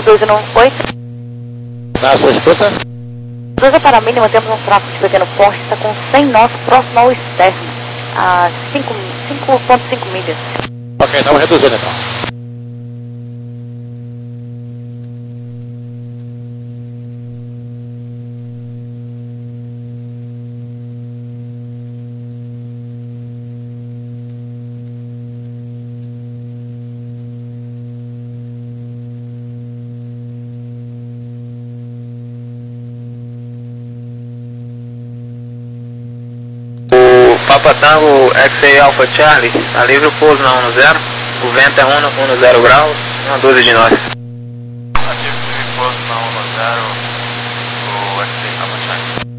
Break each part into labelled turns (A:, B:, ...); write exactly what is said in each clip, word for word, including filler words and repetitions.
A: dois um oito.
B: Na sua escuta?
A: Cruza para a mínima, temos um tráfego de pequeno porte, está com cem nós próximo ao externo, a cinco vírgula cinco milhas.
B: Ok, então reduzindo então.
C: Papa Tango X-Ray Alpha Charlie, a livre o pouso na um zero, o vento é um zero graus, uma doze de nós.
D: Ativo livre pouso na um zero, o X-Ray Alpha Charlie.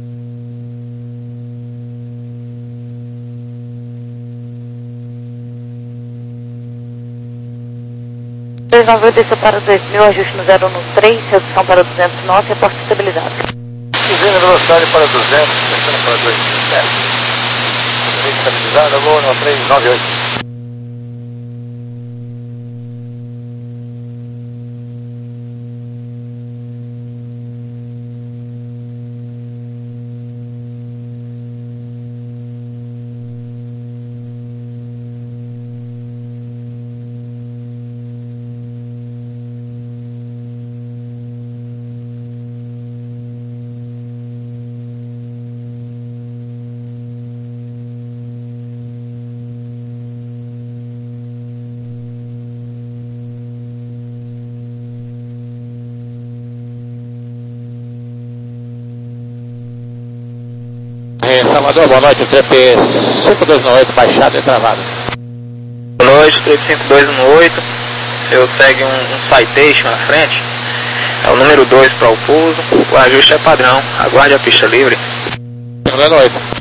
A: dois nove oito desceu para dois mil, ajuste no zero um três, redução para duzentos nós, reporte estabilizado.
B: Subindo a velocidade para duzentos, descendo para dois mil, certo? Estabilizada, vou no três nove oito. Salvador, boa noite, T P cinco dois um oito, baixado e travado.
C: Boa noite, T P cinco dois um oito, eu segue um, um citation à frente, é o número dois para o pouso, o ajuste é padrão, aguarde a pista livre.
B: cinco dois um oito.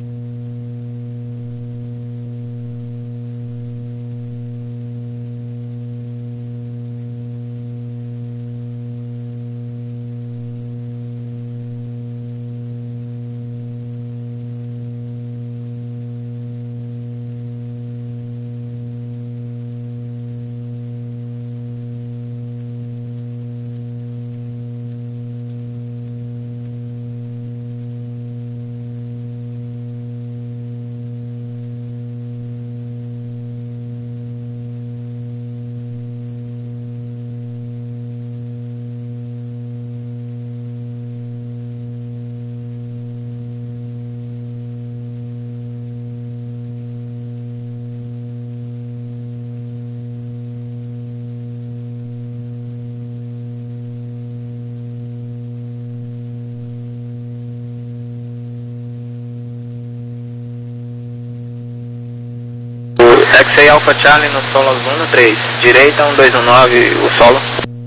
C: X-Ray Alpha Charlie no solo um três, direita um dois um nove, o solo.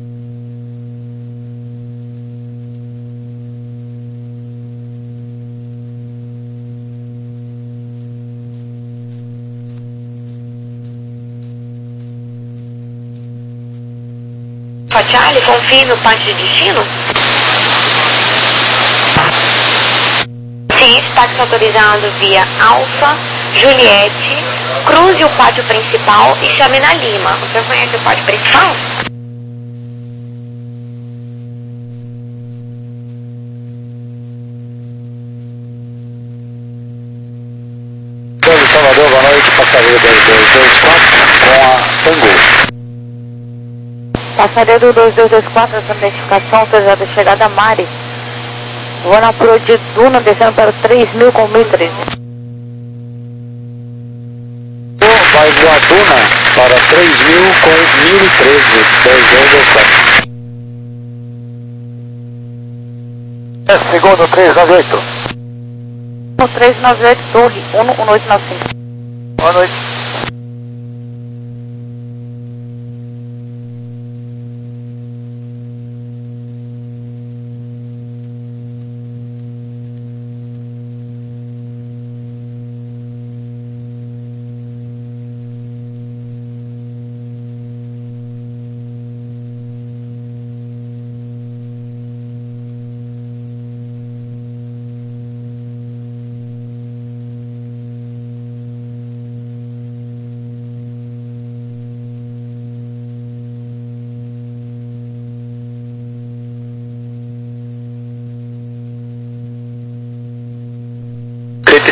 A: Alpha Charlie, confirme o parte de destino? Sim, táxi autorizado via Alfa, Juliette, cruze o pátio principal e chame na Lima. Você conhece o pátio principal?
B: Salvador, boa noite, passageiro dois dois dois quatro com a Tango.
A: Passageiro dois dois dois quatro, essa identificação autorizada chegada a Mari. Vou na Pro de Duna, descendo para três mil com mil e treze.
B: Vai voar Duna para três mil com mil e treze, dois dois dois quatro. É, segundo três nove oito.
A: três nove oito, Torre, um um oito nove cinco.
B: Boa noite.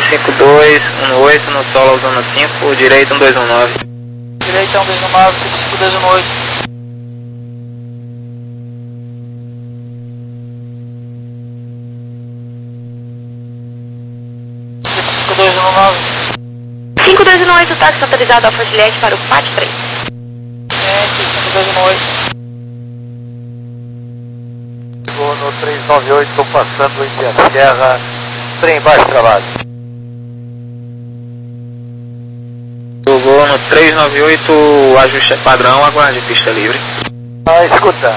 C: cinco dois um oito no solo zona cinco, direita um dois um nove.
B: Direita um dois um nove, cinco dois um oito. cinco dois um nove.
A: cinco dois um oito, táxi autorizado Alfa Juliette para o P A T três.
B: cinco dois um oito. Chegou no três nove oito, estou passando entre a Serra, trem embaixo travado.
C: Chegou no três nove oito, ajuste é padrão, aguarde pista livre.
B: Ah, escuta.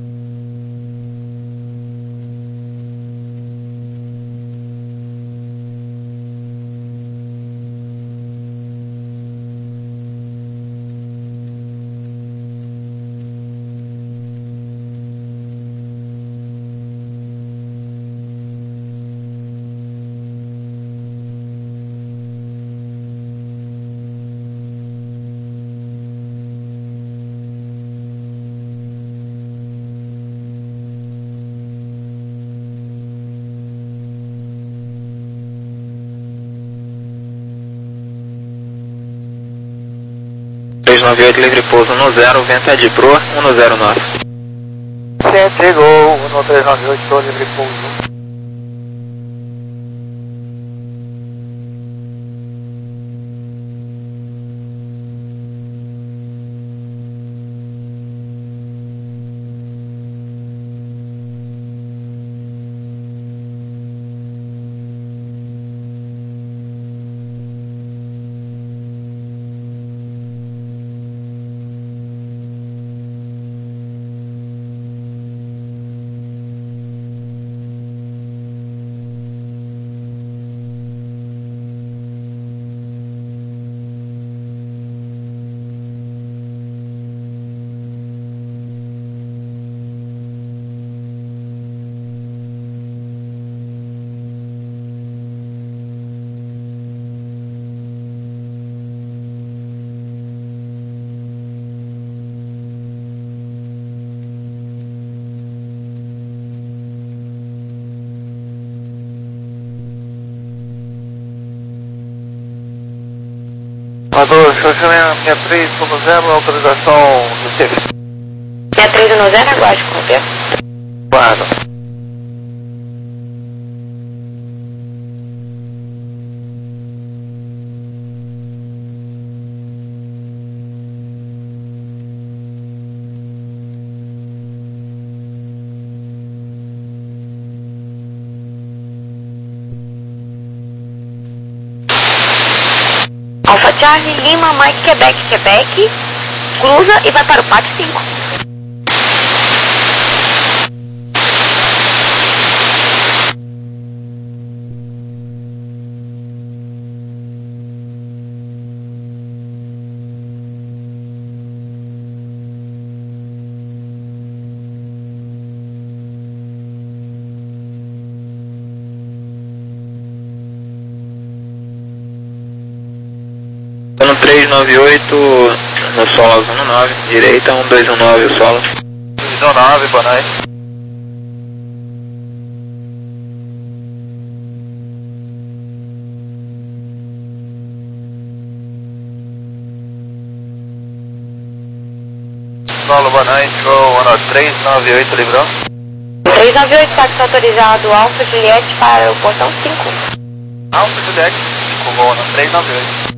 C: três nove oito, livre pouso no zero, vento é de proa, um no zero nove.
B: Centro chegou, no três nove oito, estou livre pouso. Amador, estacionamento sessenta e três ponto zero, autorização do serviço.
A: sessenta e três ponto zero, aguarde, confirma.
B: Guarda.
A: Alfa Charlie, Lima, Mike, Quebec, Quebec, cruza e vai para o P A T cinco.
C: No três nove oito, no solo zona nove, direita um dois um nove o solo.
B: dois um nove, boa noite. Solo, boa noite, vou no três nove oito, livrou.
A: três nove oito, táxi autorizado Alfa Juliette para o portão cinco.
B: Alfa Juliette, cinco, vou no três nove oito.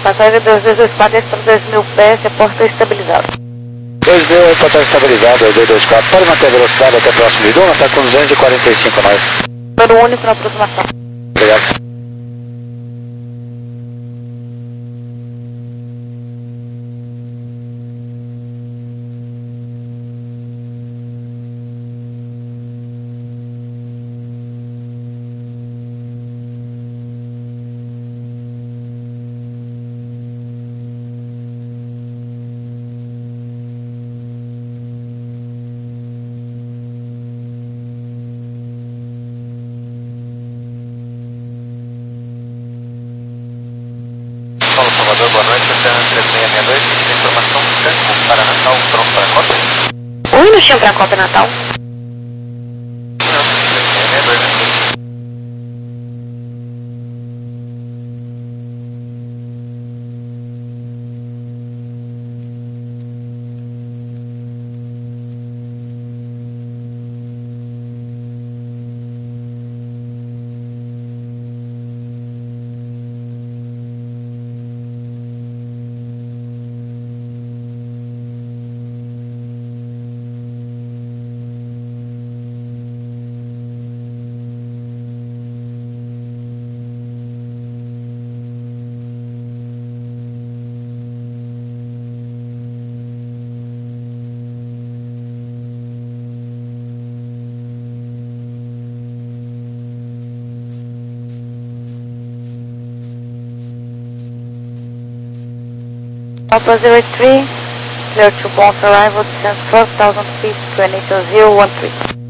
A: Passagem dois dois dois quatro, para dois mil pés, reporta estabilizado.
B: dois mil, reportagem estabilizada, dois dois dois quatro. Pode manter a velocidade até próximo de Duna, está com duzentos e quarenta e cinco nós.
A: Número único na aproximação.
B: Obrigado.
D: Paulo Salvador, boa noite, Oceano três seis seis dois, informação Franco para Natal, pronto para a Copa?
A: Um minutinho para a Copa Natal.
D: Não, três seis seis dois aqui.
A: Alpha zero three, clear to bounce arrival, descent four thousand feet, twenty to zero one three.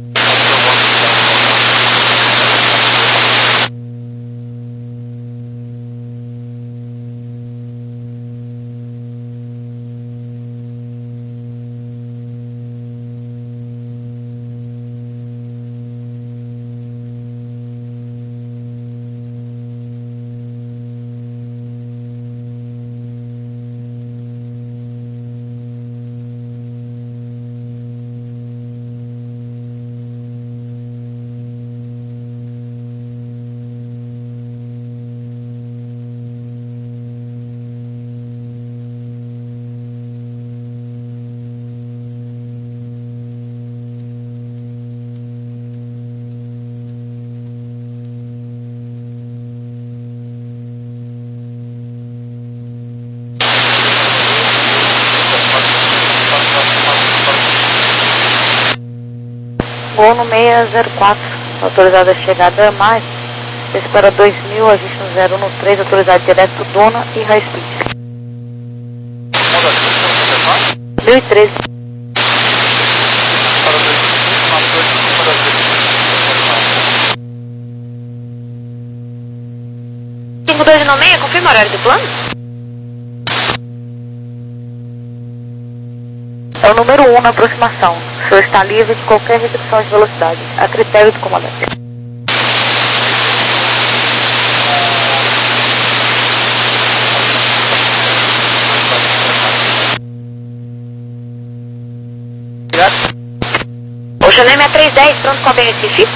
A: Gol no seis zero quatro, autorizada a chegada a mais. Esse para dois mil, a gente no zero um três, autorizado direto Duna e High Speed. mil e treze. cinco dois nove seis, confirma o horário do plano? É o número um na aproximação. O senhor está livre de qualquer restrição de velocidade, a critério do comandante. Ocean M A três dez, pronto com a B Recife?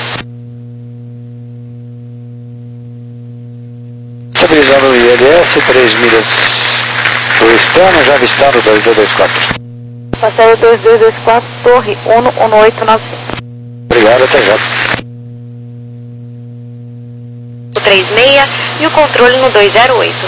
B: Estabilizando o I L S, três milhas do externo, já avistado dois dois dois quatro.
A: Passageiro dois dois dois quatro, torre um um oito nove cinco.
B: Obrigado, até já.
A: O três seis e o controle no dois zero oito.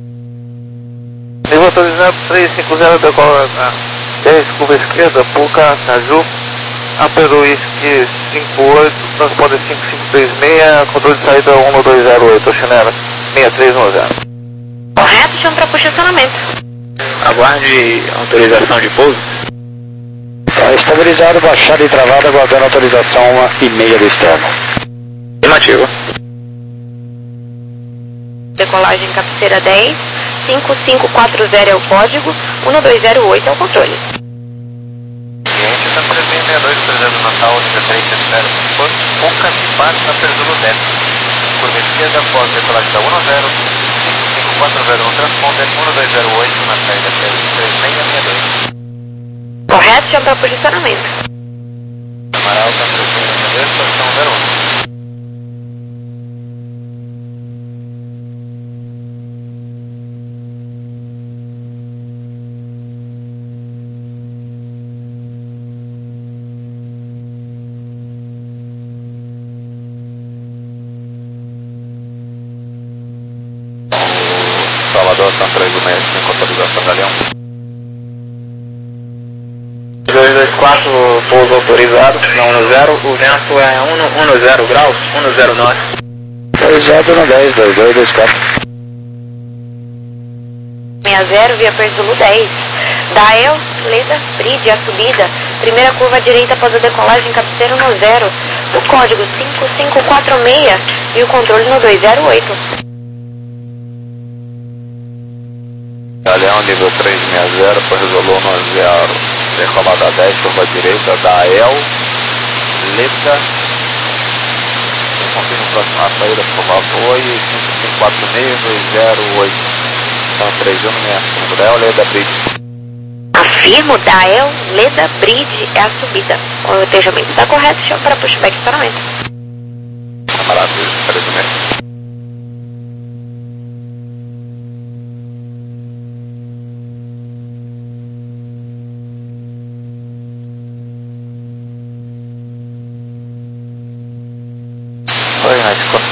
D: Eu autorizando três cinco zero, decola na dez, curva esquerda, Puca, Caju, Aperu Whisky cinco oito, transponder cinco cinco três seis, controle de saída um dois zero oito, Oceanera seis três um zero.
A: Correto, chama para posicionamento.
C: Aguarde autorização de pouso.
B: Está estabilizado, baixada e travada, aguardando autorização uma e meia do externo.
C: Afirmativo.
A: Decolagem cabeceira dez, cinco cinco quatro zero é o código, um dois zero oito é o controle.
D: Cliente está três seis seis dois, precisando Natal, nível três, espera. Puca, Cipar, está perdendo o décimo. Curva esquerda, após decolagem da um zero, cinco cinco quatro zero no transponder, um dois zero oito na saída três seis seis dois.
A: Correto, chama para posicionamento.
D: Amaral está três seis seis dois, posição zero um. Salvador, São três um seis cinco, autorização Galeão.
C: dois dois quatro, pouso autorizado, na um zero, o vento é um zero graus, um zero nove.
B: Autorizado no dez, dois dois dois quatro.
A: sessenta, via Perto Zulu dez. Dael, Leda, Bride, a subida. Primeira curva à direita após a decolagem, cabeceira no zero. O código cinco cinco quatro seis e o controle no dois zero oito.
D: Galeão, nível três seis zero, resolou no zero. Decolada dez, curva à direita, Dael, Leda. Confirma a próxima saída, por favor, e cinco cinco quatro seis dois zero oito. São três um seis, Dael, Leda, Bride.
A: Afirmo, Dael, Leda, Bride é a subida. O rotejamento está correto, chama para pushback e estacionamento.
D: Camarada, três um seis. Oi, Náutico.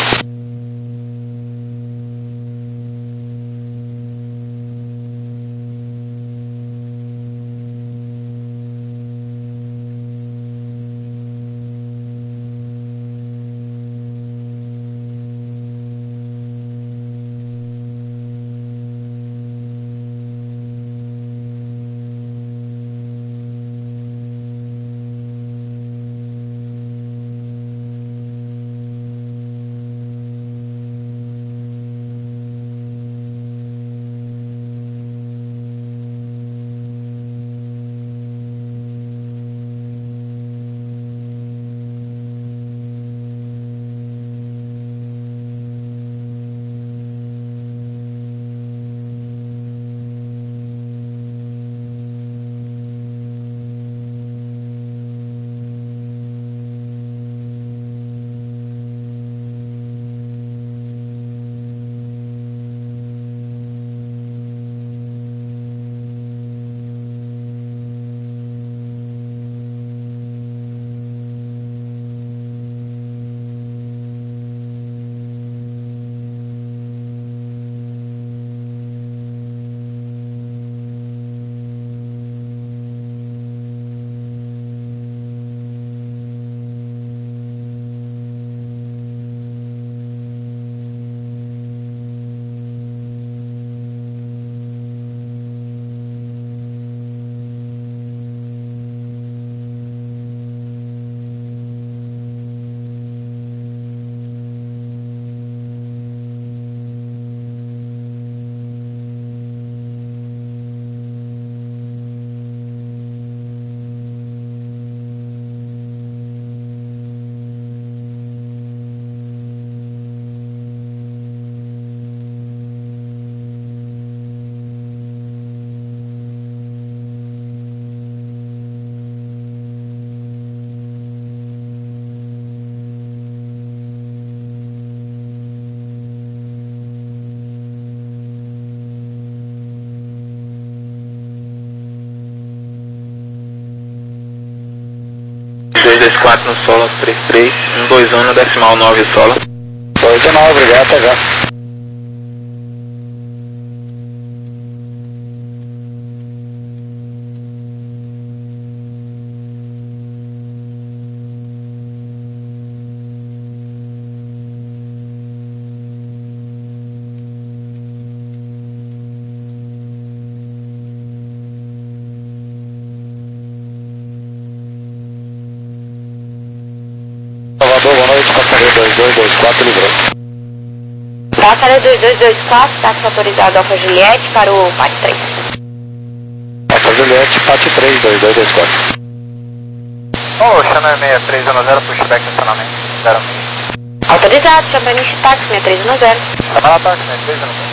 C: dois dois quatro no solo, três três, um dois um no decimal nove solo.
B: dois nove, obrigado, até já. Salvador, boa noite, passageiro dois dois dois quatro, livrou.
A: Passageiro dois dois dois quatro, táxi autorizado Alfa Juliette para o P A T três.
B: Alfa Juliette, P A T três, dois dois dois quatro.
D: Ô, Xanã seis três um zero, pushback estacionamento, zero seis.
A: Autorizado, Champaniche táxi seis três um zero.
D: Camarada táxi, seis três um zero.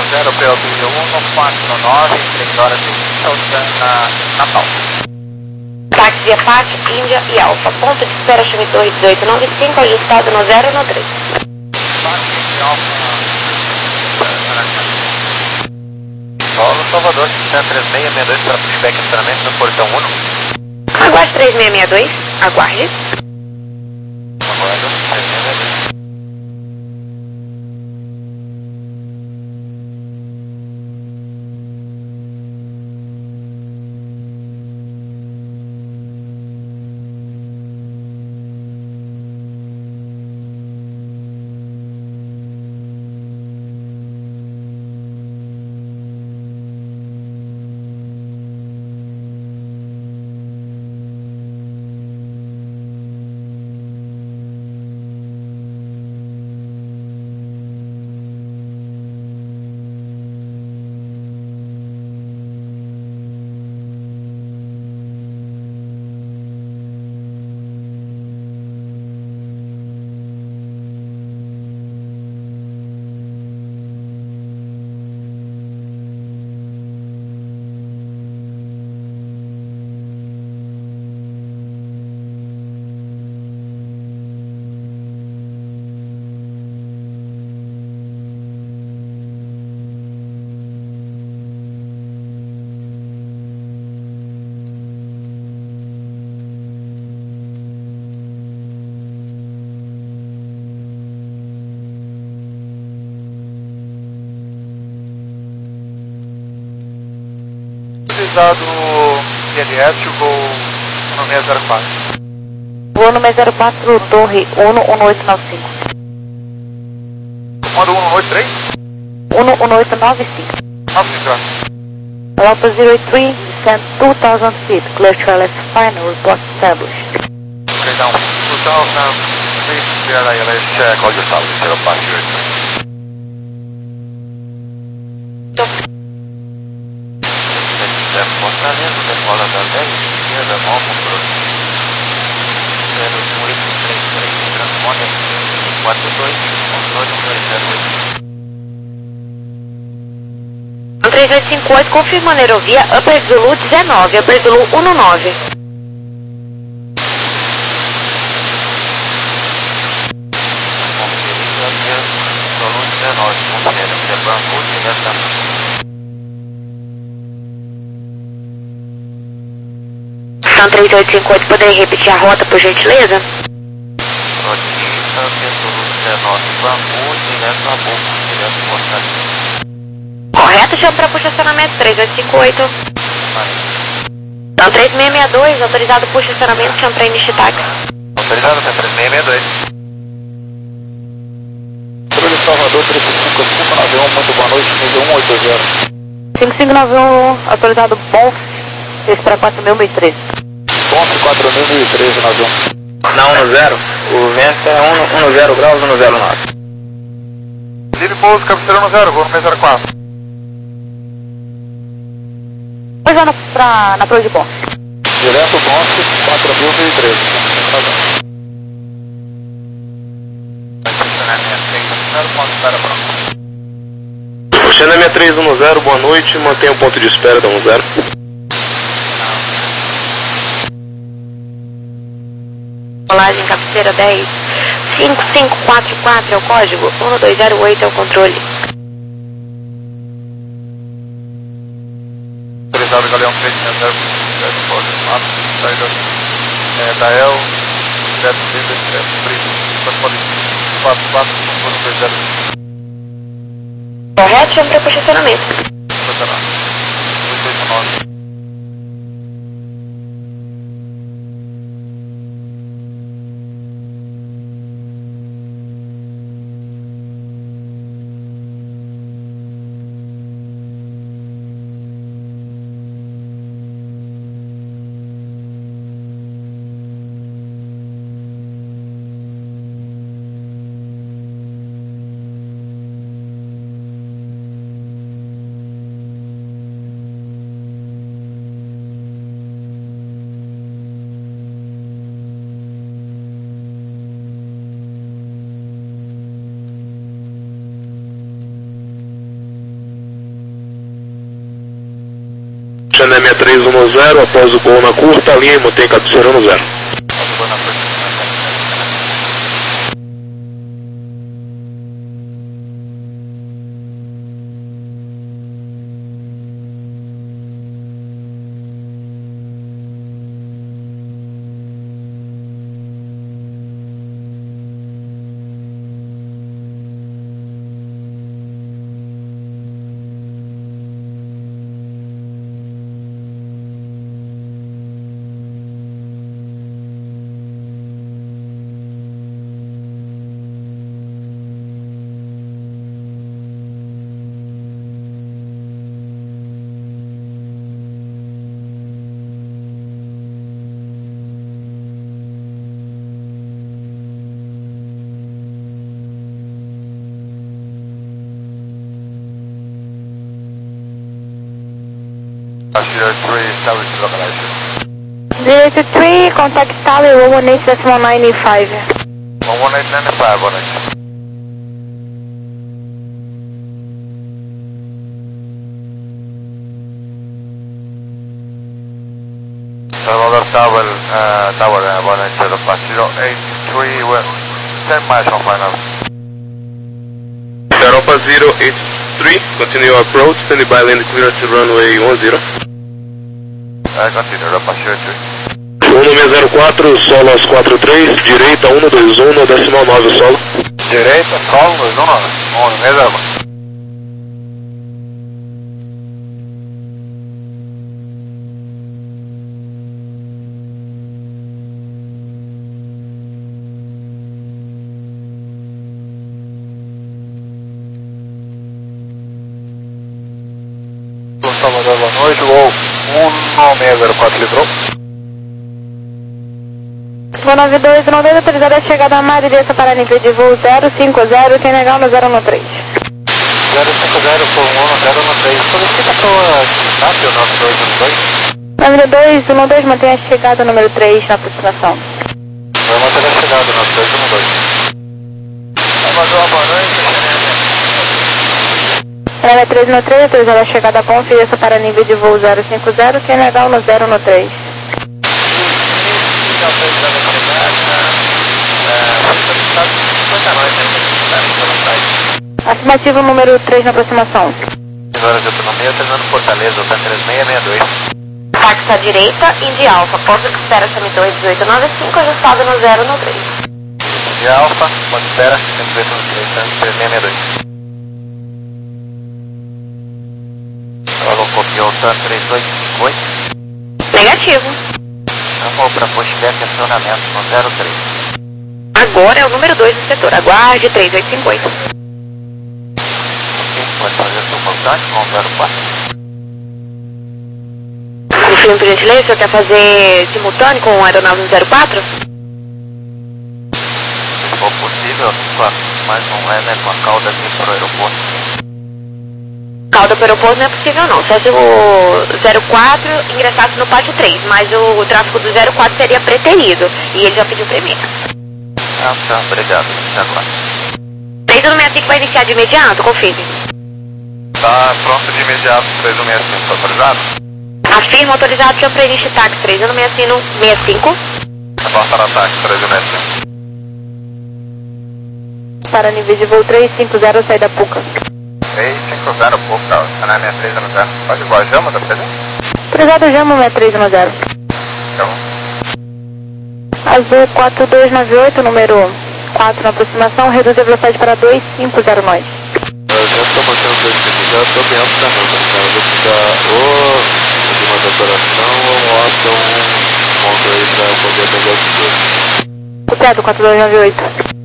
D: zero P O B um quatro nove, três horas e vinte na Natal.
A: Táxi Apache, Índia e Alfa. Ponto de espera Chame Torre dezoito noventa e cinco, ajustado no zero no três.
D: Táxi Alfa. Solo Salvador, três seis seis dois para pushback e estacionamento no portão um.
A: Aguarde três seis seis dois, aguarde.
D: Aguardo, três seis seis dois.
B: Utilizado I L S, o voo um seis zero quatro.
A: Voo número zero quatro, Torre um um oito nove cinco.
B: Comando um oito três?
A: um um oito nove cinco.
B: nove cinco.
A: Alpha zero eight three, descend two thousand feet, clear to L S final, report established.
B: Okay, down. two thousand feet, clear I L S, check, all your salvage, zero five zero three.
D: Fortaleza, decola da dez, esquerda, mão para zero oito três três, transponder quatro dois, controle número zero oito.
A: três oito cinco oito, confirmando a aerovia Upper Zulu dezenove, Upper Zulu dezenove.
D: Conferindo Upper Zulu dezenove, conferindo Bangu diretamente.
A: três oito cinco oito, poderia repetir a rota, por gentileza?
D: Rotista, Zulu dezenove, Bangu, direto a Boca, direto Fortaleza.
A: Correto, chama para puxa estacionamento três oito cinco oito. Então três seis seis dois, autorizado puxa estacionamento, chama para Inishitaka.
D: Autorizado para três seis seis dois.
B: Sobre Salvador, três cinco cinco nove um, muito boa noite, nível um oito zero.
A: cinco cinco nove um, autorizado Bonf, seis para quatro mil e três.
B: Bonf quatro mil e treze, nove um.
C: Na um zero, o vento é um zero graus, um zero nove.
B: Livre pouso, cabeceira um zero, voo no seis zero quatro.
A: Pois já na, pra, na Torre de Bonf.
B: Direto Bonf quatro mil e treze.
C: Xana seis três um zero, boa noite, mantenha o ponto de espera da um zero.
A: Colagem cabeceira dez, cinco cinco quatro quatro é o código, um dois zero oito é o controle.
B: Autorizado Galeão três seis zero, direto coordenado, saída é, da E L, direto livre, direto frio, transpode quatro quatro, um dois zero.
A: Correto, chama para posicionamento.
B: Posicionamento. oito oito nove.
E: seis três um zero, após o gol na curta, linha e mantém cabeceira no zero.
A: zero two three, contact Tower one one eight decimal nine five.
D: one one eight nine five, boa noite. Salvador Tower, uh, Tower, uh, boa noite, Europa, zero eight three, well, ten miles from final.
E: Europa zero eight three, continue your approach, standing by land clearance to runway one zero.
D: Uh, continue, Europa zero eight three.
E: um seis zero quatro, solo aos quatro três, direita um dois um, decimal nove solo.
D: Direita, solo, dois um nove, um seis zero quatro. Salvador, boa noite, voo um seis zero quatro, livrou.
A: Voo nove dois, não deve autorizar a chegada a mar e desça para nível de voo zero cinco zero, tem legal no zero um três.
D: zero cinco zero, por um zero um três, solicita para o SNAP, o nove dois um dois.
A: nove dois, um dois, mantém a chegada número três na aproximação.
D: Vai manter a chegada, nove dois um dois. Salvador, boa noite.
A: Ela é três um três, autorizar a chegada a confiança para nível de voo zero cinco zero, tem legal no zero um três. Afirmativo número três na aproximação.
D: Horas de autonomia, terminando Fortaleza, Hotel três seis seis dois.
A: Táxi à direita, Indy Alfa, pouso que espera Chame dois dezoito nove cinco, ajustado no zero no três.
D: Indy Alfa, ponto espera, Chame dezoito nove três, três seis seis dois. Falou, copiou, três oito cinco oito.
A: Negativo.
D: Chamou para pushback e acionamento no zero três.
A: Agora é o número dois do setor, aguarde três oito cinco oito.
D: Ok, pode fazer seu contato com o zero quatro.
A: Confirme, por gentileza, o senhor quer fazer simultâneo com o aeronave zero quatro?
D: Se for possível, mais um é mesmo a cauda aqui para o aeroporto.
A: Cauda para o aeroporto não é possível não, só se o zero quatro ingressasse no pátio três, mas o, o tráfego do zero quatro seria preterido e ele já pediu primeiro.
D: Ah, tá, obrigado, zero quatro.
A: três um seis cinco vai iniciar de imediato, confirme.
D: Tá pronto de imediato, três um seis cinco, autorizado?
A: Afirma autorizado que eu preenche táxi três um seis cinco.
D: Passa no ataque, três um seis cinco.
A: Para nível de voo três cinco zero, saída Puca.
D: três cinco zero, Puca, canal seis três um zero. Pode igual a Jama, tá presente?
A: Autorizado Jama seis três um zero.
D: Então.
A: Azul quatro dois nove oito, número quatro na aproximação, reduz a velocidade para dois cinco zero nove.
D: Eu já estou mostrando dois cinco zero, estou bem alto também, cara. Eu vou ficar ou de uma decoração ou mostra um ponto aí para poder pegar esse dois.
A: Copiado quatro dois nove oito.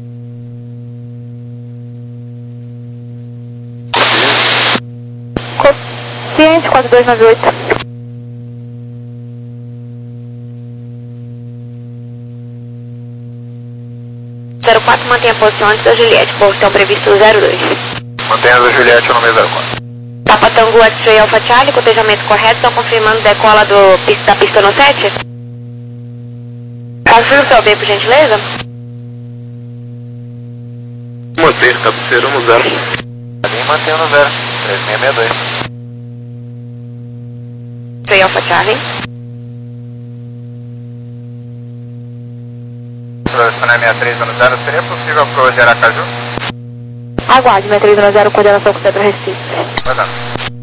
A: Ciente quatro dois nove oito. zero quatro mantém a posição antes da Juliette, posição previsto zero dois.
D: Mantenha a Juliette no meio zero quatro.
A: Papa Tango X-Ray Alpha Charlie, cotejamento correto, estão confirmando decola do, da pista no sete? Confirma o seu B, por gentileza?
E: Manter, cabeceira no zero.
D: Ali mantendo no zero, três seis seis dois.
A: Foi Alpha Charlie.
D: Selecionar sessenta e três no zero, seria possível pro de Aracaju?
A: Aguarde, sessenta e três no zero, coordenação com Centro Recife.
D: Vai dar.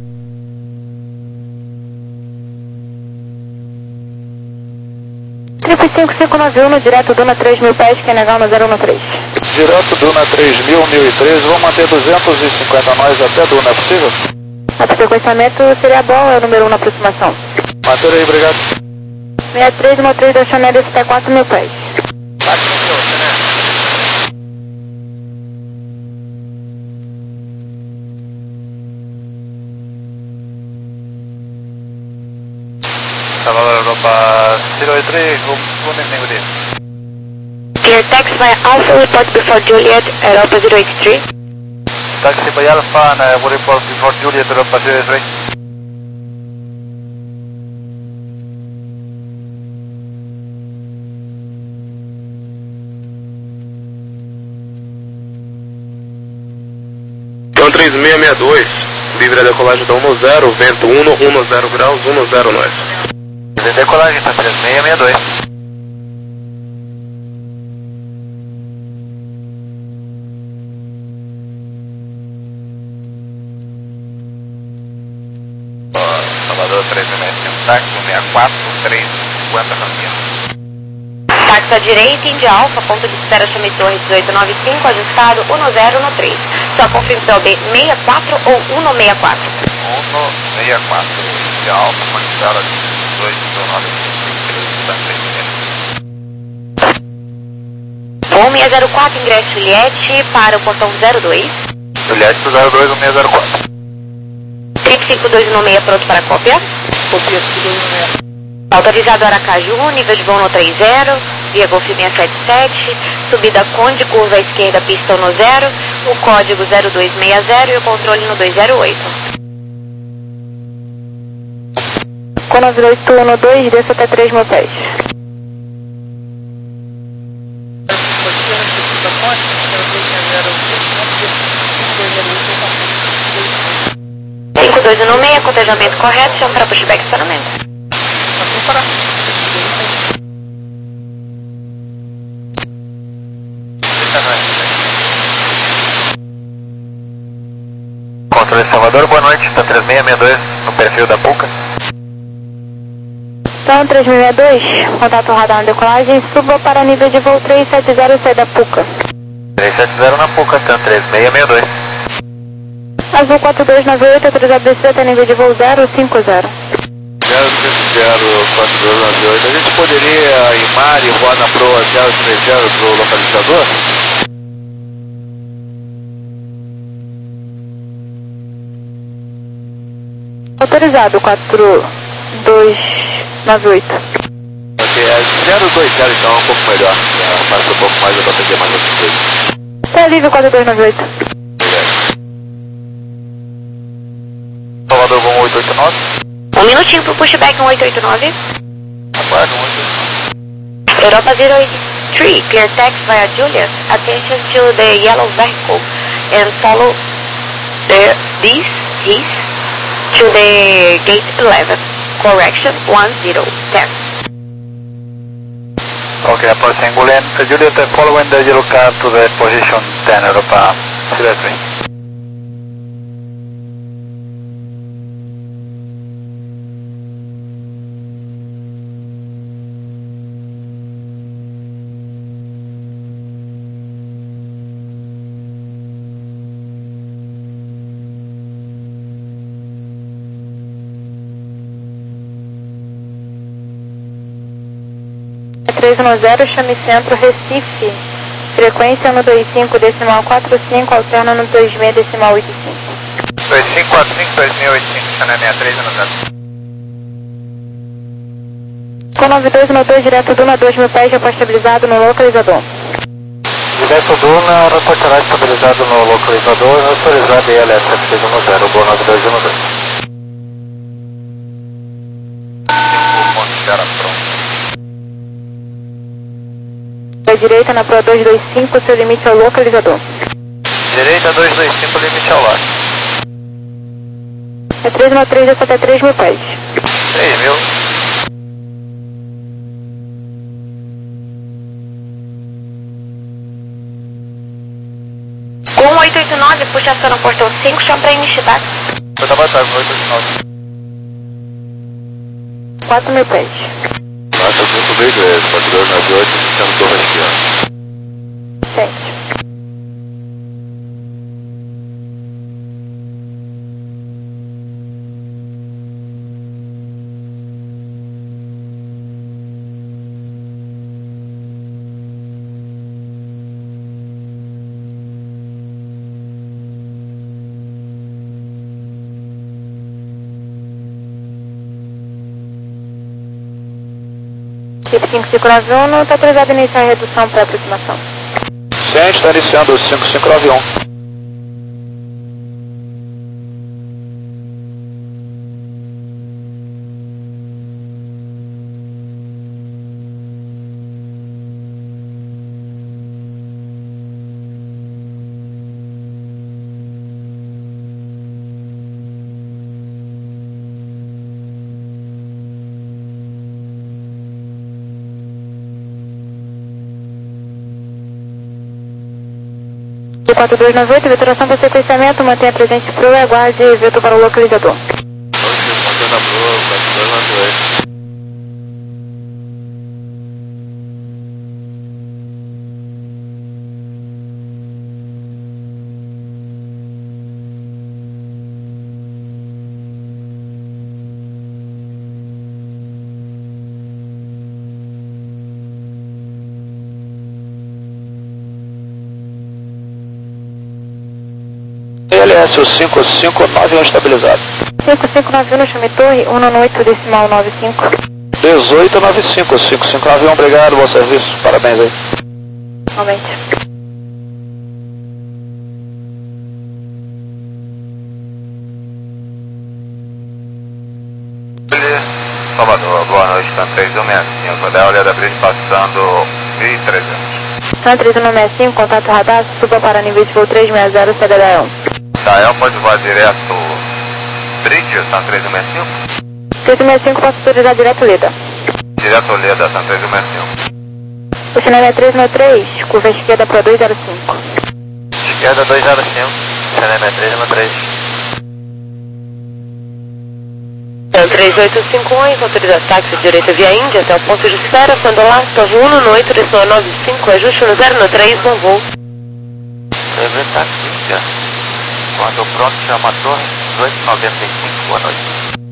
A: Triple cinco cinco nove um, direto Duna três mil pés, que é legal no zero um três.
B: Direto Duna três mil, mil e três, vamos manter duzentos e cinquenta nós até Duna, é possível?
A: Nosso sequenciamento seria bom, é o número um na aproximação.
B: Manter aí, obrigado.
A: sessenta e três, uma três da Chanel até quatro mil pés.
D: Tá aqui no seu, né? Salvador Europa zero eight three, one evening with you.
A: Clear taxi by Alpha, report before Juliet, Europa zero eight three.
D: Taxi by Alpha, and I will report before Juliet, Europa zero eight three.
E: Então três seis seis dois, livre a decolagem da um zero, vento um, zero graus, um zero nós.
D: Livre a decolagem, tá três seis seis dois. Salvador três seis seis, táxi sessenta e quatro, três cinquenta campeão.
A: Táxi à direita, India Alpha, ponto de espera Chame Torre dezoito nove cinco, ajustado um zero no três. Sua confirmação B sessenta e quatro ou um sessenta e quatro?
D: um sessenta e quatro, India Alpha, com escala de dezoito nove cinco,
A: um seis zero quatro, ingresso Juliette para o portão zero dois.
D: Juliette do zero dois um seis zero quatro.
A: Triple cinco dois um seis, pronto para cópia.
B: Copia cinco dois um seis.
A: Autorizado Aracaju, nível de voo no três zero, via Golf seiscentos e setenta e sete, subida Conde, curva à esquerda, pista no zero, o código zero dois seis zero e o controle no dois zero oito. Com nove oito um dois, desça até três mil pés. cinco dois um seis, cotejamento correto, chama para pushback e estacionamento.
D: Controle Salvador, boa noite, está três seis seis dois no perfil da Puca.
A: Então, três seis seis dois, contato radar na decolagem, suba para nível de voo três sete zero, sai da Puca.
D: três sete zero na Puca, está três seis seis dois.
A: Azul quatro dois nove oito, autorizado descer até nível de voo zero cinco zero.
B: zero cinco zero quatro dois nove oito, a gente poderia ir mar e voar na proa zero três zero pro localizador?
A: Autorizado quatro dois nove oito.
B: Ok, é zero dois zero então é um pouco melhor, é, passa um pouco mais, eu vou atender mais outras coisas.
A: Tá livre quatro dois nove oito.
D: Salvador, voo oito oito nove.
A: Um minutinho pro pushback um oito oito nove.
D: Aguardo, um oito oito nove.
A: Europa zero eight three, clear taxi via Juliet. Attention to the yellow vehicle and follow the, this, his, to the gate eleven. Correction one zero ten.
D: Okay, approaching Gulen. Juliet, following the yellow car to the position ten, Europa zero three.
A: três um zero, chame centro Recife. Frequência no dois cinco decimal quatro cinco, alterna no dois seis decimal oito cinco.
D: dois cinco quatro cinco, dois seis oito cinco, Chanel sessenta e três no zero.
A: Com nove dois um dois, direto Duna dois mil pés, já estabilizado no localizador.
D: Direto Duna, reportará estabilizado no localizador, autorizado E L S F seis um zero, boa nove dois um dois. cinco ponto zero pronto.
A: À direita na Pro dois dois cinco, seu limite ao localizador.
D: Direita dois dois cinco, limite ao lar.
A: É três um três, desce até três mil pés.
D: três mil.
A: Com oito oito nove, puxa ação no portão cinco, chama pra início, tá?
B: Foi da batalha, oito oito nove.
A: quatro mil pés.
E: Passa cinco vezes, é, quatro dois nove oito, sistema torre esquerda.
A: sete. cinco cinco nove um, não está autorizado a iniciar a redução para aproximação.
C: Sim, está iniciando o cinco cinco nove um.
A: quatro dois nove oito, veturação para sequenciamento, mantenha presente pro e aguarde vetor para o localizador.
E: Mantendo a proa, quatro dois nove oito.
C: L S, o cinco cinco nove um estabilizado.
A: cinco cinco nove um no chame torre, um nove oito decimal nove cinco.
C: dezoito noventa e cinco, cinco cinco nove um, obrigado, bom serviço, parabéns aí.
A: Aumente.
D: Salvador, boa noite, Tan três um seis cinco, da Olha da Bridge passando mil e trezentos.
A: Tan três um sete cinco, contato radar, suba para nível de voo três seis zero, C D D um.
D: Israel pode voar direto Bridge, Tan três um seis cinco?
A: três um seis cinco, posso autorizar direto Leda.
D: Direto Leda, Tan três um seis cinco.
A: O final é três nove três, curva esquerda para dois zero cinco.
D: Esquerda dois zero cinco, cinema é três nove três.
A: Tan três oito cinco um, autoriza táxi direita via Índia até o ponto de espera, quando lá, torre um nove oito, direção nove cinco, ajuste no zero nove três, bom voo.
D: Deve estar Índia. Quando pronto, chama a torre oito noventa e cinco, boa noite.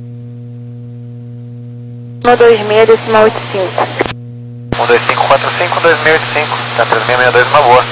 A: um dois seis decimal oito cinco.
D: um dois cinco quatro cinco, dois mil e cinco, Tan três seis seis dois, uma boa.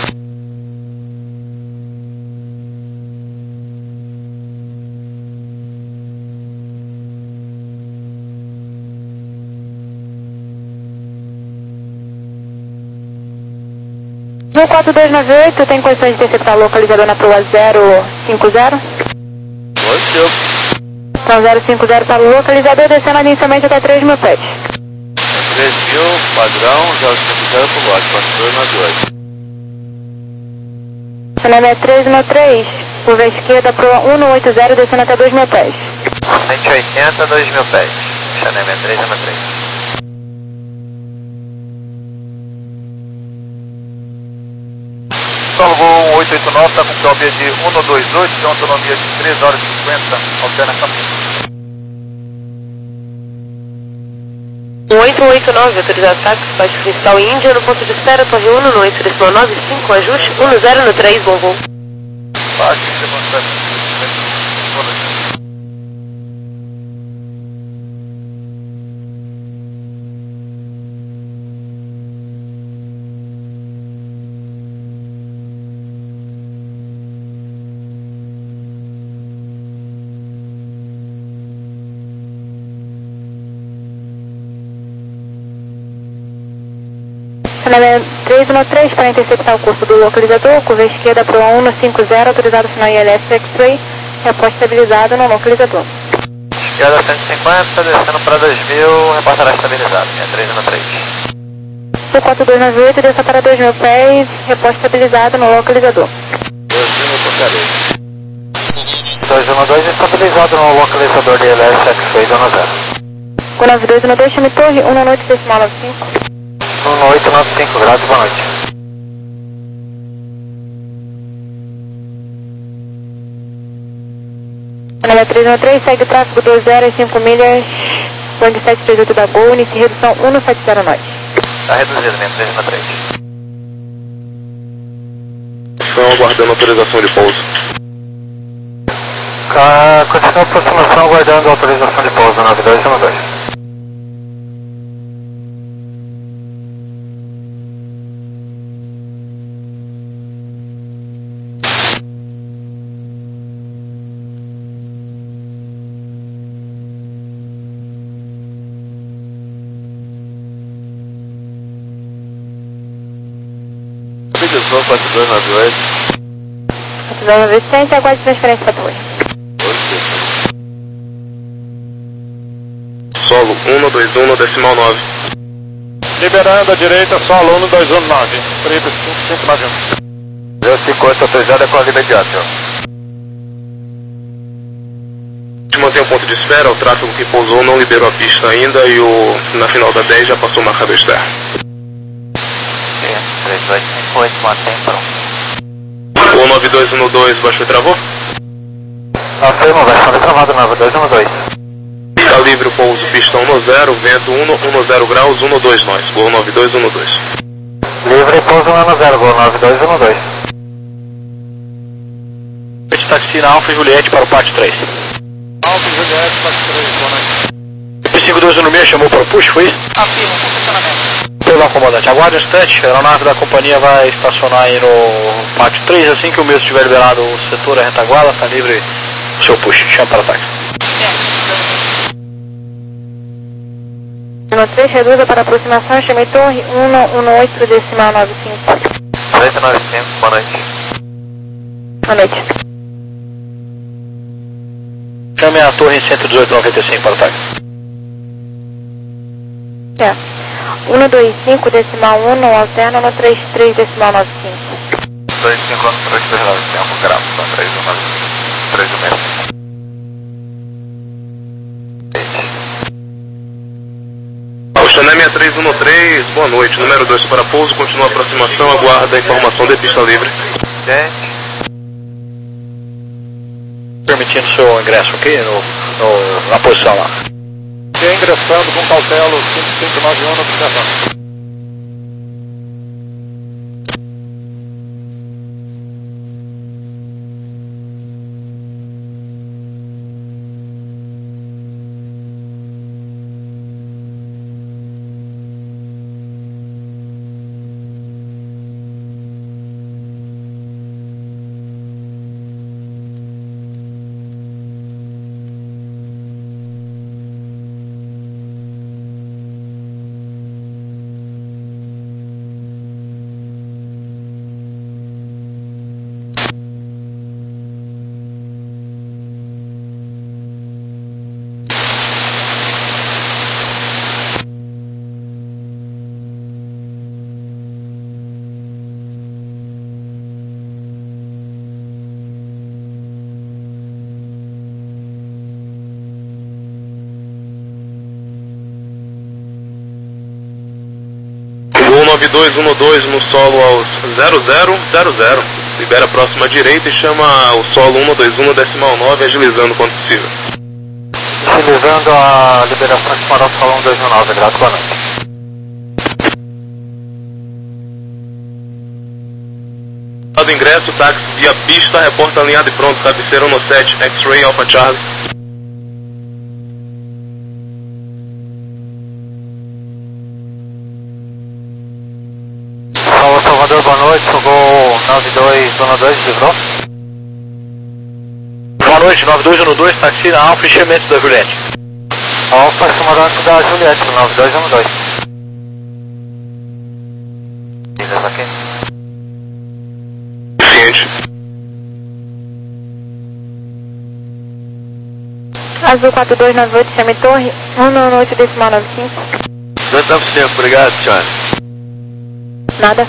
A: No quatro dois nove oito, tem condições de interceptar o localizador na proa zero cinco zero?
E: Pode ser.
A: Então zero cinco zero para o localizador, descendo alinhamento até três mil pés.
E: três mil, padrão, zero cinco zero pro lote, quatro dois nove oito.
A: Cinema é três nove três, curva esquerda, proa um nove oito zero, descendo até dois mil pés.
D: cento e oitenta, dois mil pés. Cinema é três nove três. Salvo oito oito nove, está com calbia de um nove dois oito, tem autonomia de três horas e cinquenta, alterna caminho.
A: oito oito nove, autorizado táxi, baixo cristal Índia, no ponto de espera, torre um nove oito, decimal nove cinco, ajuste um zero no três, bom voo.
B: Bate, você consegue.
A: Cinema três um três, para interceptar o curso do localizador, curva esquerda, proa um cinco zero, autorizado final I L S X-Ray, reposta estabilizado no localizador.
D: Esquerda cento e cinquenta, descendo para dois mil, reportará estabilizado, é três um três.
A: O quatro dois nove oito, desça para dois mil pés, reposta estabilizado no localizador.
E: dois mil, porcaria.
D: dois um dois estabilizado no localizador de I L S X-Ray, zona zero.
A: Com nove dois um dois, chame torre, um noite decimal nove cinco.
D: um oito nove cinco, graças, boa noite.
A: nove três um três, segue o tráfego dois zero e cinco milhas, Boeing sete três oito da Gol, inicie redução um sete zero norte.
D: Está reduzido, mesmo, três um três.
E: Estão aguardando autorização de pouso.
D: Continua a aproximação aguardando autorização de pouso, nove dois um dois.
B: Ligação quatro dois nove oito.
A: quatro dois nove oito, sente, aguarde transferência para torre.
E: Solo um dois um, decimal nove.
B: Liberando a direita, solo um dois um nove. Período cinco cinco nove um.
D: Deu cinquenta autorizada com a imediata.
E: A gente mantém o ponto de espera, o tráfego que pousou não liberou a pista ainda e o, na final da dez já passou o marcador externo.
D: três dois cinco oito, mantém pronto.
E: O nove dois um dois, baixou e travou?
D: Afirma, versão travado, nove dois um dois.
E: Está livre o pouso, pista um zero, vento um zero graus, um dois nós, Gol nove dois um dois.
D: Livre, pouso um zero, Gol nove dois um dois.
C: Táxi na Alfa Juliette para o Pátio três.
B: Alfa Juliette, quatro três, boa noite.
C: P cinco dois um seis chamou para o push, foi isso?
D: Afirma, com funcionamento.
C: Perdão, comandante, aguarde um instante, a aeronave da companhia vai estacionar aí no Pátio três, assim que o mesmo estiver liberado o setor, a retaguarda, está livre o seu push, chama para ataque.
A: um três, reduza para aproximação, chamei torre, um um oito decimal nove cinco.
D: três nove cinco, boa noite.
A: Boa noite.
C: Chame a torre em cento e dezoito noventa e cinco para ataque.
A: É. um dois cinco decimal um, alterna no três três decimal nove cinco.
D: dois cinco um três três nove cinco, gravo, três um nove três um meio.
E: Auxané seis três um três, boa noite, número dois para pouso, continua a aproximação, aguarda a informação de pista livre.
D: Gente.
C: Permitindo seu ingresso aqui no, no, na posição lá.
B: E ingressando com cautelo cinco cinco nove um, observando.
E: nove dois um dois no solo aos zero zero zero zero. Libera a próxima direita e chama o solo um dois um decimal nove, agilizando quanto possível.
D: Agilizando a liberação de para o solo um dois um nove, graças a noite.
E: Do ingresso, táxi via pista, reporta alinhado e pronto, cabeceira no sete, X-Ray Alpha Charlie.
D: Salvador, boa noite, Gol nove dois um dois, livrou?
C: Boa noite, nove dois um dois, táxi na Alfa, enchimento da Juliette.
D: Alfa, comandante da Juliette, nove dois um dois. Beleza, aqui.
E: Ciente.
A: Azul quatro dois nove oito, chame torre, um oito decimal nove cinco.
B: dois nove cinco, obrigado, senhora.
A: Nada.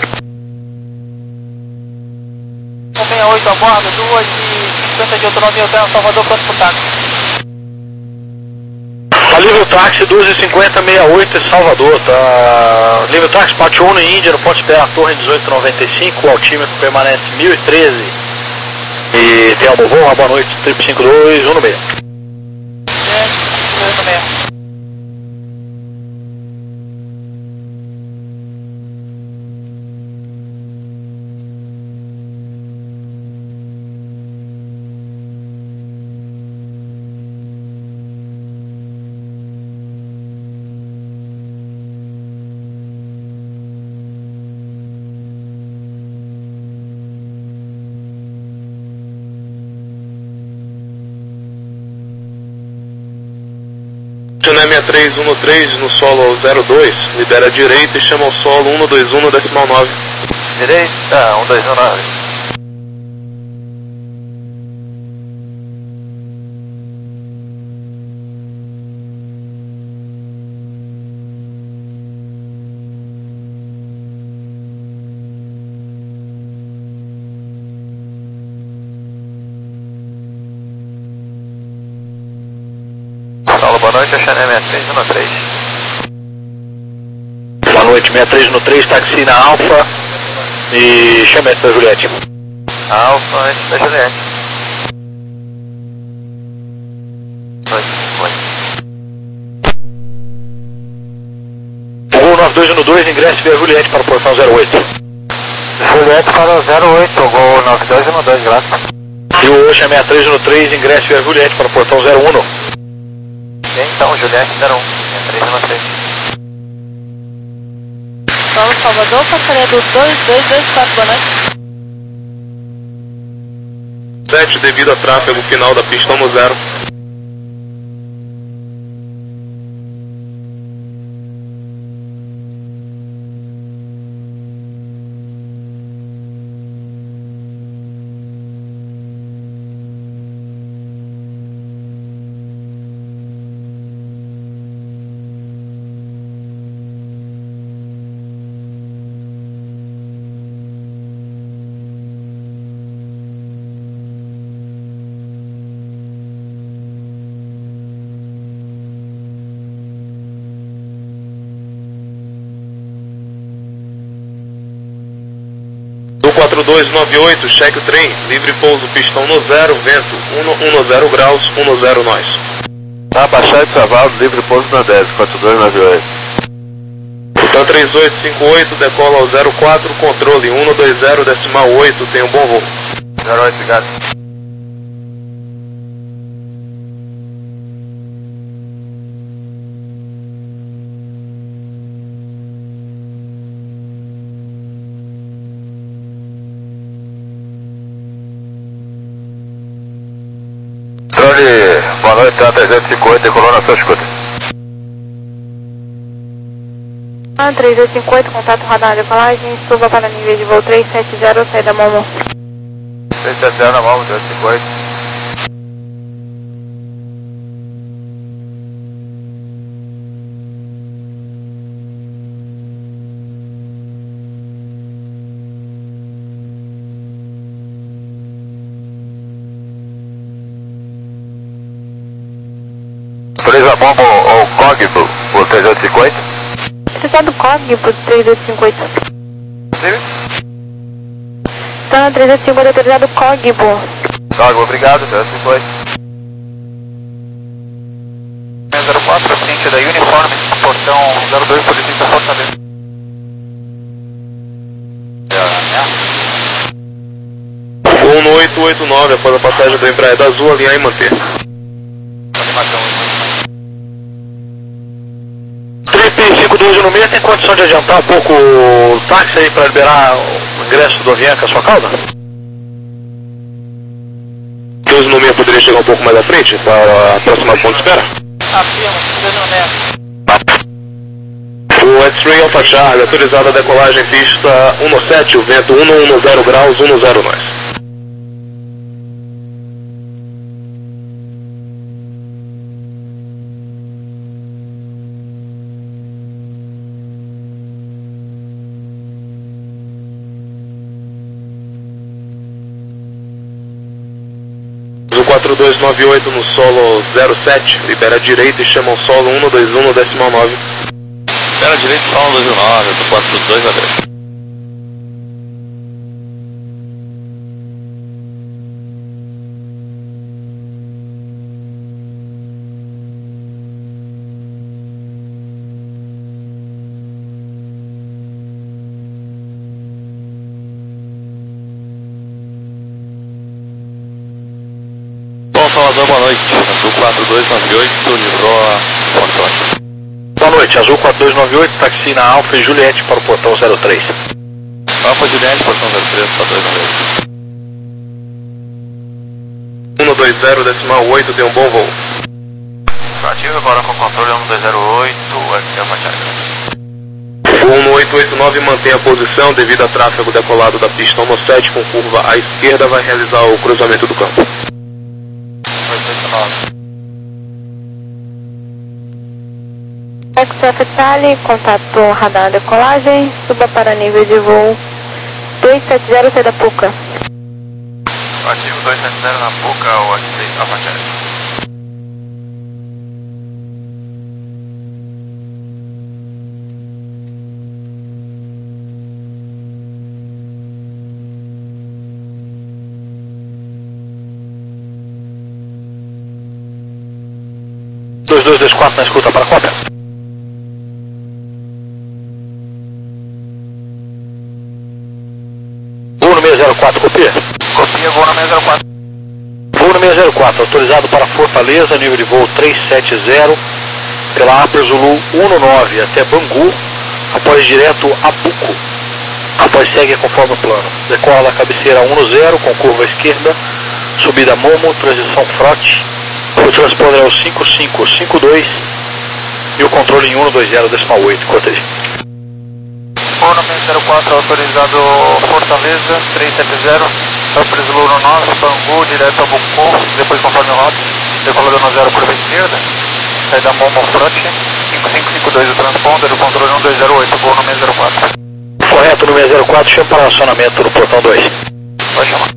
D: um seis oito a bordo, duas e cinquenta de autonomia, hotel Salvador, pronto pro táxi.
C: Tá livre
F: Livre táxi doze cinquenta sessenta e oito em Salvador, tá? Livre táxi parte um em Índia, no ponto de a Torre dezoito noventa e cinco, o altímetro permanece mil e treze. E tem um voo, boa noite, triplo cinco dois um seis.
E: Channel sessenta e três um três no solo ao zero dois, libera a direita e chama ao solo cento e vinte e um decimal nove.
D: Direita, cento e vinte e um nove. Saulo, boa noite, a Channel sessenta e três um três.
F: Boa noite, sessenta e três no três, táxi na Alfa e chama essa da Juliette.
D: Alfa, antes da Juliette. Oi, oi.
F: Gol nove dois um dois, ingresso via Juliette para o portão zero oito.
D: Juliette para o zero oito, gol nove dois um dois, graças.
F: E o Oxa sessenta e três no três, ingresso via Juliette para o portão zero um.
D: Então, Juliette zero um, sessenta e três um três.
A: Solo Salvador, passaria do dois dois dois quatro, boa noite.
E: sete devido a tráfego final da pista no zero. quatro dois nove oito, cheque o trem, livre pouso, pistão no zero, vento, um zero graus, um zero nós.
D: Tá, baixar e travado, livre pouso na dez, quatro dois nove oito.
E: Então três oito cinco oito, decola ao zero quatro, controle um dois zero decimal oito, tem um bom voo.
D: zero oito, obrigado. Controle, boa noite, tá trezentos e cinquenta, decolou na sua escuta.
A: Ah, três oito cinco oito, contato radar decolagem, suba para nível de voo três sete zero, saída Momo.
D: três sete zero na Momo, trezentos e cinquenta. Presa Momo ou Cogbo por trezentos e cinquenta.
A: Você do Cogbo três oito cinco oito.
D: Sim?
A: Tá, três oito cinco oito, autorizado Cogbo.
D: Cogbo, obrigado, trezentos e cinquenta. zero quatro, frente da Uniforme, portão zero dois, solicita Fortaleza.
E: Voo no oito oito nove, após a passagem do Embraer da Azul, alinhar e manter.
F: cinco dois um seis, tem condição de adiantar um pouco o táxi aí para liberar o ingresso do Avianca, a sua cauda?
E: dois um seis poderia chegar um pouco mais à frente, para a próxima ponto de espera?
F: Afirma, dois um seis.
E: O X-Ray Alpha Charlie, autorizada a decolagem pista um sete, o vento um zero graus, um zero nós. quatro dois nove oito no solo zero sete, libera a direita e chama o solo um dois um decimal nove.
D: Libera a direita, solo um dois um nove, do quatro dois a dez. Salvador, boa noite. Azul quatro dois nove oito, livrou a Fonte.
F: Boa noite, Azul quatro dois nove oito, táxi na Alfa e Juliette para o portão zero três.
D: Alfa Juliette, portão zero três, quatro dois nove oito.
E: um dois zero decimal oito, tem um bom voo.
D: Ativo agora com controle um dois zero oito, aqui é uma charga.
E: O um oito oito nove mantém a posição devido a tráfego decolado da pista um sete com curva à esquerda, vai realizar o cruzamento do campo.
A: Extra Tally, contato radar decolagem, suba para nível de voo dois sete zero, C da Puca.
D: Ativo dois sete zero na Puca, o Avante.
F: dois dois dois quatro na escuta para a cópia. Voo no seis zero quatro, copia.
D: Copia, voo no seis zero quatro.
F: Voo no seis zero quatro, autorizado para Fortaleza, nível de voo trezentos e setenta, pela Upper Zulu nove até Bangu, após direto a Buco. Após segue conforme o plano. Decola da cabeceira dez com curva à esquerda, subida Momo, transição Frote. O transponder é o cinco cinco cinco dois e o controle em um dois zero decimal oito, cortejo.
D: Voo no seis zero quatro, autorizado Fortaleza, trezentos e setenta, Upper Zulu nove, Bangu, direto a Bucu, depois conforme rota, decolado no zero curva esquerda, saída Momo Front, cinco cinco cinco dois o transponder, o controle um dois zero oito, voo no seis zero quatro.
F: Correto, no seis zero quatro, chama para acionamento no portão dois.
D: Pode chamar.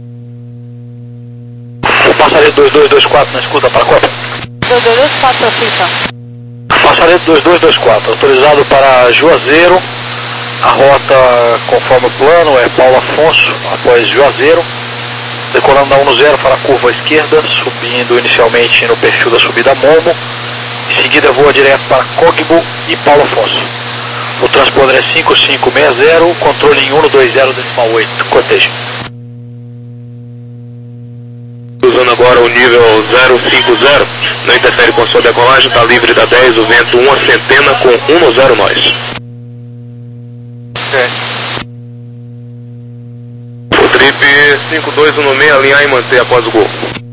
F: Passaredo dois dois dois quatro na escuta para a cópia.
A: dois dois dois quatro, fica.
F: Passaredo dois dois dois quatro, autorizado para Juazeiro. A rota conforme o plano é Paulo Afonso, após Juazeiro. Decolando da um zero para a curva à esquerda, subindo inicialmente no perfil da subida Momo. Em seguida voa direto para Cogbo e Paulo Afonso. O transponder é cinco cinco seis zero, controle em um dois zero decimal oito, cortejo.
E: Usando agora o nível zero cinco zero, não interfere com a sua decolagem, está livre da dez, o vento uma centena com um zero nós.
D: Ok.
E: O trip cinco dois um seis, alinhar e manter após o gol.